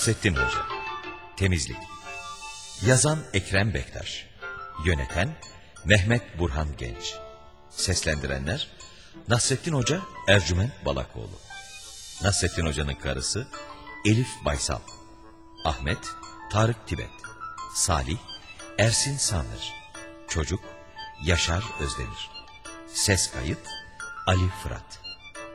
Nasrettin Hoca. Temizlik. Yazan Ekrem Bektaş. Yöneten Mehmet Burhan Genç. Seslendirenler Nasrettin Hoca, Ercüment Balakoğlu. Nasrettin Hoca'nın karısı Elif Baysal. Ahmet Tarık Tibet. Salih Ersin Sanır. Çocuk Yaşar Özdemir. Ses kayıt Ali Fırat.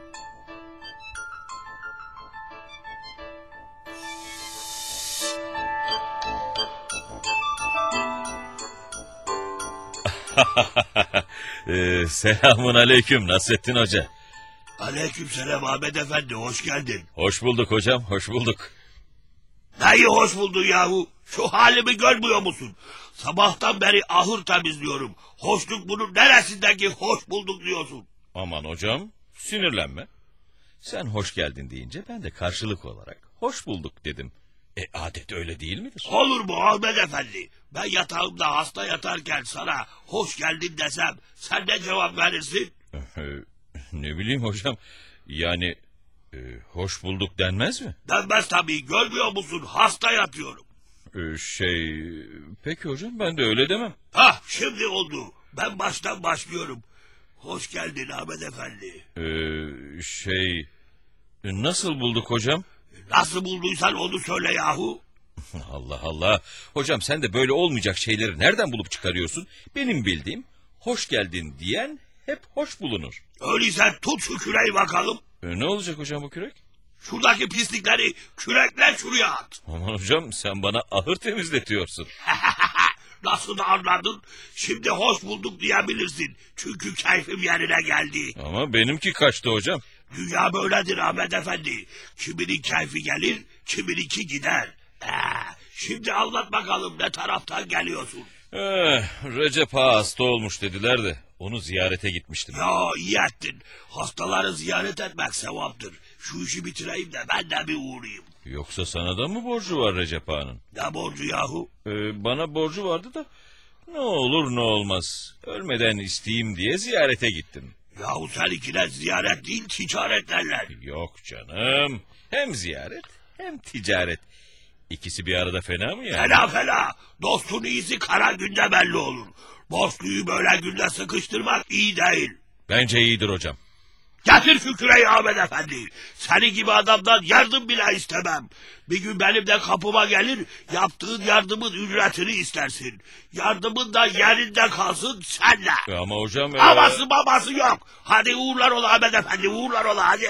Selamun aleyküm Nasrettin Hoca. Aleykümselam Ahmet Efendi, hoş geldin. Hoş bulduk hocam, hoş bulduk. Neyi hoş buldun yahu? Şu halimi görmüyor musun? Sabahtan beri ahır temizliyorum. Hoşluk bunun neresindeki hoş bulduk diyorsun? Aman hocam, sinirlenme. Sen hoş geldin deyince ben de karşılık olarak hoş bulduk dedim. Adet öyle değil midir? Olur mu Ahmet Efendi? Ben yatağımda hasta yatarken sana hoş geldin desem sen ne cevap verirsin? Ne bileyim hocam, yani hoş bulduk denmez mi? Denmez tabii, görmüyor musun? Hasta yatıyorum. Peki hocam, ben de öyle demem. Hah, şimdi oldu. Ben baştan başlıyorum. Hoş geldin Ahmet Efendi. Nasıl bulduk hocam? Nasıl bulduysan onu söyle yahu. Allah Allah. Hocam sen de böyle olmayacak şeyleri nereden bulup çıkarıyorsun? Benim bildiğim hoş geldin diyen hep hoş bulunur. Öyleyse tut şu küreği bakalım. Ne olacak hocam bu kürek? Şuradaki pislikleri kürekle şuraya at. Aman hocam, sen bana ahır temizletiyorsun. Nasıl da anladın? Şimdi hoş bulduk diyebilirsin. Çünkü keyfim yerine geldi. Ama benimki kaçtı hocam. Dünya böyledir Ahmet Efendi. Kiminin keyfi gelir, kimininki gider. Şimdi anlat bakalım, ne taraftan geliyorsun? Recep Ağa hasta olmuş dediler de onu ziyarete gitmiştim. Ya iyi ettin. Hastaları ziyaret etmek sevaptır. Şu işi bitireyim de ben de bir uğrayayım. Yoksa sana da mı borcu var Recep Ağa'nın? Ne borcu yahu? Bana borcu vardı da ne olur ne olmaz ölmeden isteyeyim diye ziyarete gittim. Yahu seninkiler ziyaret değil, ticaret derler. Yok canım, hem ziyaret hem ticaret. İkisi bir arada fena mı yani? Fena. Dostun iyisi kara günde belli olur. Borçluyu böyle günde sıkıştırmak iyi değil. Bence iyidir hocam. Getir şu küreği Ahmet Efendi. Senin gibi adamdan yardım bile istemem. Bir gün benim de kapıma gelir, yaptığın yardımın ücretini istersin. Yardımın da yerinde kalsın senle. Ama hocam... Aması babası yok. Hadi uğurlar ola Ahmet Efendi, uğurlar ola hadi.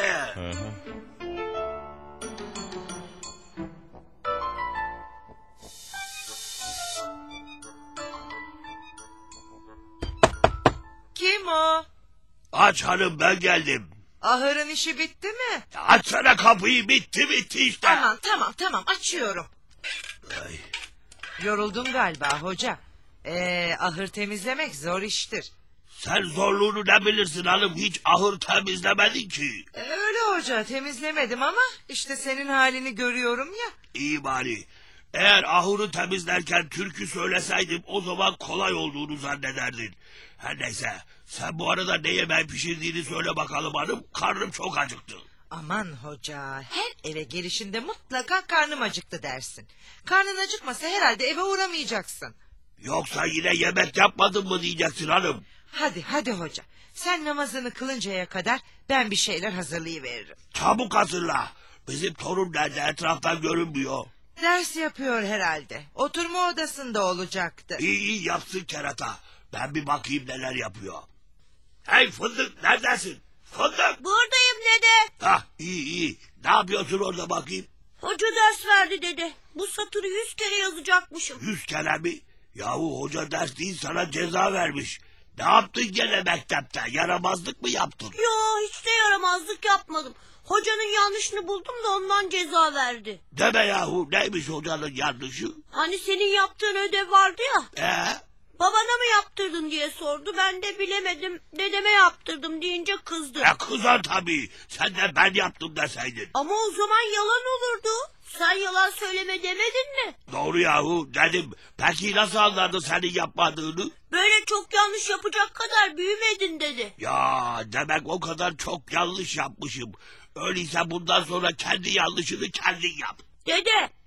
Kim o? Aç hanım, ben geldim. Ahırın işi bitti mi? Açsana kapıyı, bitti işte. Tamam açıyorum. Ay. Yoruldun galiba hoca. Ahır temizlemek zor iştir. Sen zorluğunu ne bilirsin hanım, hiç ahır temizlemedin ki. Öyle hoca, temizlemedim ama işte senin halini görüyorum ya. İyi bari. Eğer ahırı temizlerken türkü söyleseydim o zaman kolay olduğunu zannederdin. Her neyse, sen bu arada ne yemeği pişirdiğini söyle bakalım hanım, karnım çok acıktı. Aman hoca, her eve gelişinde mutlaka karnım acıktı dersin. Karnın acıkmasa herhalde eve uğramayacaksın. Yoksa yine yemek yapmadın mı diyeceksin hanım. Hadi hoca, sen namazını kılıncaya kadar ben bir şeyler hazırlayıveririm. Çabuk hazırla. Bizim torun nerede, etraftan görünmüyor. Ders yapıyor herhalde. Oturma odasında olacaktı. İyi yapsın kerata. Ben bir bakayım neler yapıyor. Hey fındık, neredesin? Fındık. Buradayım dede. İyi. Ne yapıyorsun orada bakayım? Hoca ders verdi dede. Bu satırı 100 kere yazacakmışım. 100 kere mi? Yahu hoca ders değil, sana ceza vermiş. Ne yaptın gene mektepte? Yaramazlık mı yaptın? Yo, hiç de yaramazlık yapmadım. Hocanın yanlışını buldum da ondan ceza verdi. Deme yahu, neymiş hocanın yanlışı? Hani senin yaptığın ödev vardı ya. Babana mı yaptırdın diye sordu. Ben de bilemedim. Dedeme yaptırdım deyince kızdı. Kızar tabii. Sen de ben yaptım deseydin. Ama o zaman yalan olurdu. Sen yalan söyleme demedin mi? Doğru yahu, dedim. Peki nasıl anladın senin yapmadığını? Böyle çok yanlış yapacak kadar büyümedin dedi. Ya demek o kadar çok yanlış yapmışım. Öyleyse bundan sonra kendi yanlışını kendin yap. Dede,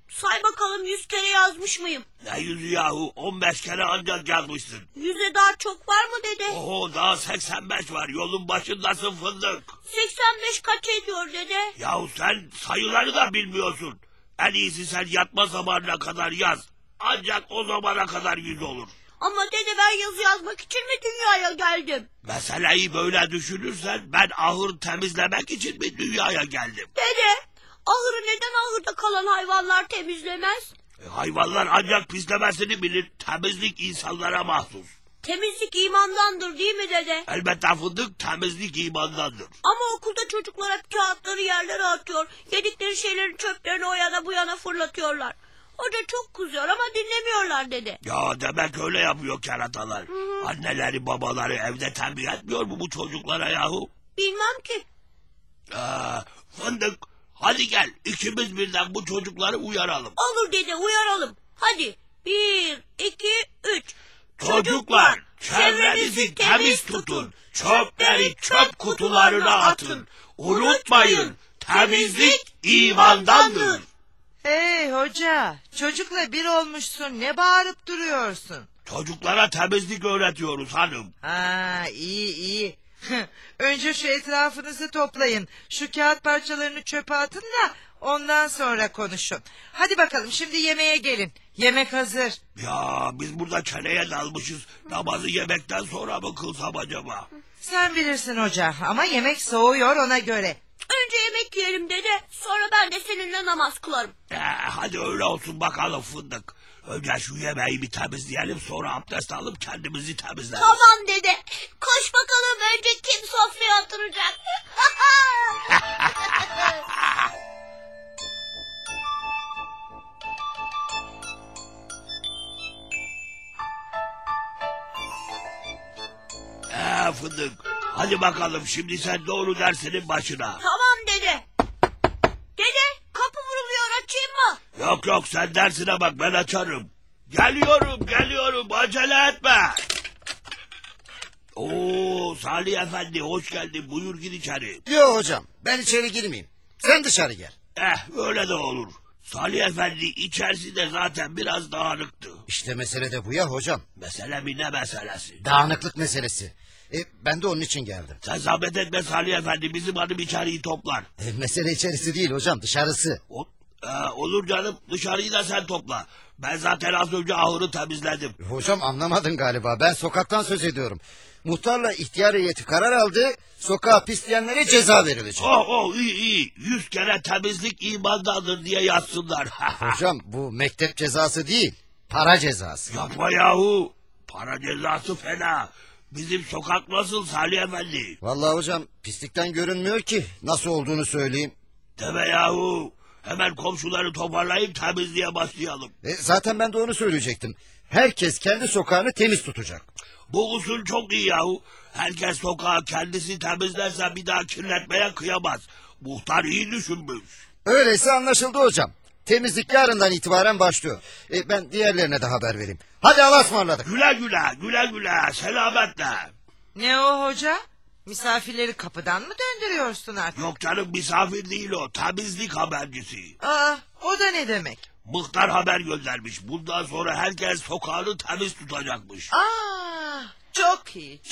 Say bakalım 100 kere yazmış mıyım? Ne yüzü yahu? 15 kere ancak yazmışsın. 100'e daha çok var mı dede? Oho, daha 85 var. Yolun başındasın fındık. 85 kaç ediyor dede? Yahu sen sayıları da bilmiyorsun. En iyisi sen yatma zamanına kadar yaz. Ancak o zamana kadar 100 olur. Ama dede ben yazı yazmak için mi dünyaya geldim? Meseleyi böyle düşünürsen ben ahır temizlemek için mi dünyaya geldim? Dede, ahırı neden ahırda kalan hayvanlar temizlemez? Hayvanlar ancak pislemesini bilir. Temizlik insanlara mahsus. Temizlik imandandır değil mi dede? Elbette fındık, temizlik imandandır. Ama okulda çocuklar hep kağıtları yerlere atıyor. Yedikleri şeylerin çöplerini o yana bu yana fırlatıyorlar. Hoca çok kızıyor ama dinlemiyorlar dede. Ya demek öyle yapıyor keratalar. Anneleri babaları evde tembih etmiyor mu bu çocuklara yahu? Bilmem ki. Fındık, hadi gel ikimiz birden bu çocukları uyaralım. Olur dede uyaralım. Hadi 1, 2, 3. Çocuklar, çevrenizi temiz tutun. Çöpleri çöp kutularına atın. Unutmayın, temizlik imandandır. Hey hoca, çocukla bir olmuşsun, ne bağırıp duruyorsun? Çocuklara temizlik öğretiyoruz hanım. Ha, iyi iyi. Önce şu etrafınızı toplayın. Şu kağıt parçalarını çöpe atın da ondan sonra konuşun. Hadi bakalım şimdi yemeğe gelin. Yemek hazır. Ya biz burada çeneye dalmışız. Namazı yemekten sonra mı kılsam acaba? Sen bilirsin hoca ama yemek soğuyor ona göre. Önce yemek yiyelim dede. Sonra ben de seninle namaz kılarım. Hadi öyle olsun bakalım fındık. Önce şu yemeği bir temizleyelim, sonra abdest alıp kendimizi temizleriz. Tamam dede. Koş bakalım önce kim sofraya oturacak. Fındık, hadi bakalım şimdi sen doğru dersinin başına. Tamam dede. Dede kapı vuruluyor açayım mı? Yok sen dersine bak, ben açarım. Geliyorum acele etme. Oo Salih Efendi hoş geldin, buyur gir içeri. Yok hocam, ben içeri girmeyeyim. Sen dışarı gel. Öyle de olur. Salih Efendi içerisi de zaten biraz dağınıktı. İşte mesele de bu ya hocam. Mesele mi ne meselesi? Dağınıklık meselesi. Ben de onun için geldim. Sen zahmet etme Salih Efendi, bizim hanım içeriği toplar. Mesele içerisi değil hocam, dışarısı. Olur canım, dışarıyı da sen topla. Ben zaten az önce ahırı temizledim. Hocam anlamadın galiba, ben sokaktan söz ediyorum. Muhtarla ihtiyar heyeti karar aldı, sokağa pisleyenlere ceza verilecek. İyi. 100 kere temizlik imandandır diye yazsınlar. Hocam bu mektep cezası değil, para cezası. Yapma yahu. Para cezası fena. Bizim sokak nasıl Salih Efendi? Vallahi hocam pislikten görünmüyor ki, nasıl olduğunu söyleyeyim. Deme yahu. Hemen komşuları toparlayıp temizliğe başlayalım. Zaten ben de onu söyleyecektim. Herkes kendi sokağını temiz tutacak. Bu usul çok iyi yahu. Herkes sokağı kendisi temizlerse bir daha kirletmeye kıyamaz. Muhtar iyi düşünmüş. Öyleyse anlaşıldı hocam. Temizlik yarından itibaren başlıyor. Ben diğerlerine de haber vereyim. Hadi Allah'a ısmarladık. Güle selametle. Ne o hoca? Misafirleri kapıdan mı döndürüyorsun artık? Yok canım, misafir değil o, temizlik habercisi. O da ne demek? Muhtar haber göndermiş. Bundan sonra herkes sokağını temiz tutacakmış. Çok iyi.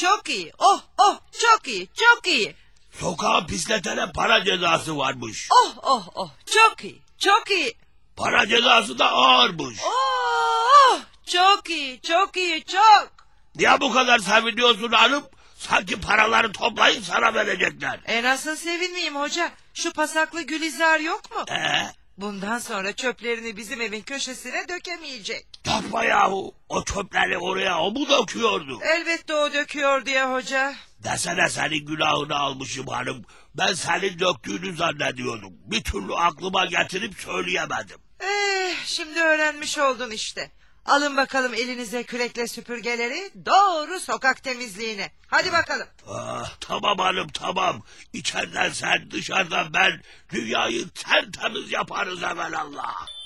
Çok iyi. Sokağı pisletene para cezası varmış. Çok iyi. Para cezası da ağırmış. Çok iyi. Niye bu kadar seviniyorsun hanım? Sanki paraları toplayıp sana verecekler. Nasıl sevinmeyeyim hoca? Şu pasaklı Gülizar yok mu? Ee? Bundan sonra çöplerini bizim evin köşesine dökemeyecek. Yapma yahu. O çöpleri oraya o mu döküyordu? Elbette o döküyor diye hoca. Desene senin günahını almışım hanım. Ben senin döktüğünü zannediyordum. Bir türlü aklıma getirip söyleyemedim. Şimdi öğrenmiş oldun işte. Alın bakalım elinize kürekle süpürgeleri, doğru sokak temizliğine. Hadi bakalım. Tamam hanım tamam. İçeriden sen, dışarıdan ben. Dünyayı tertemiz yaparız evelallah.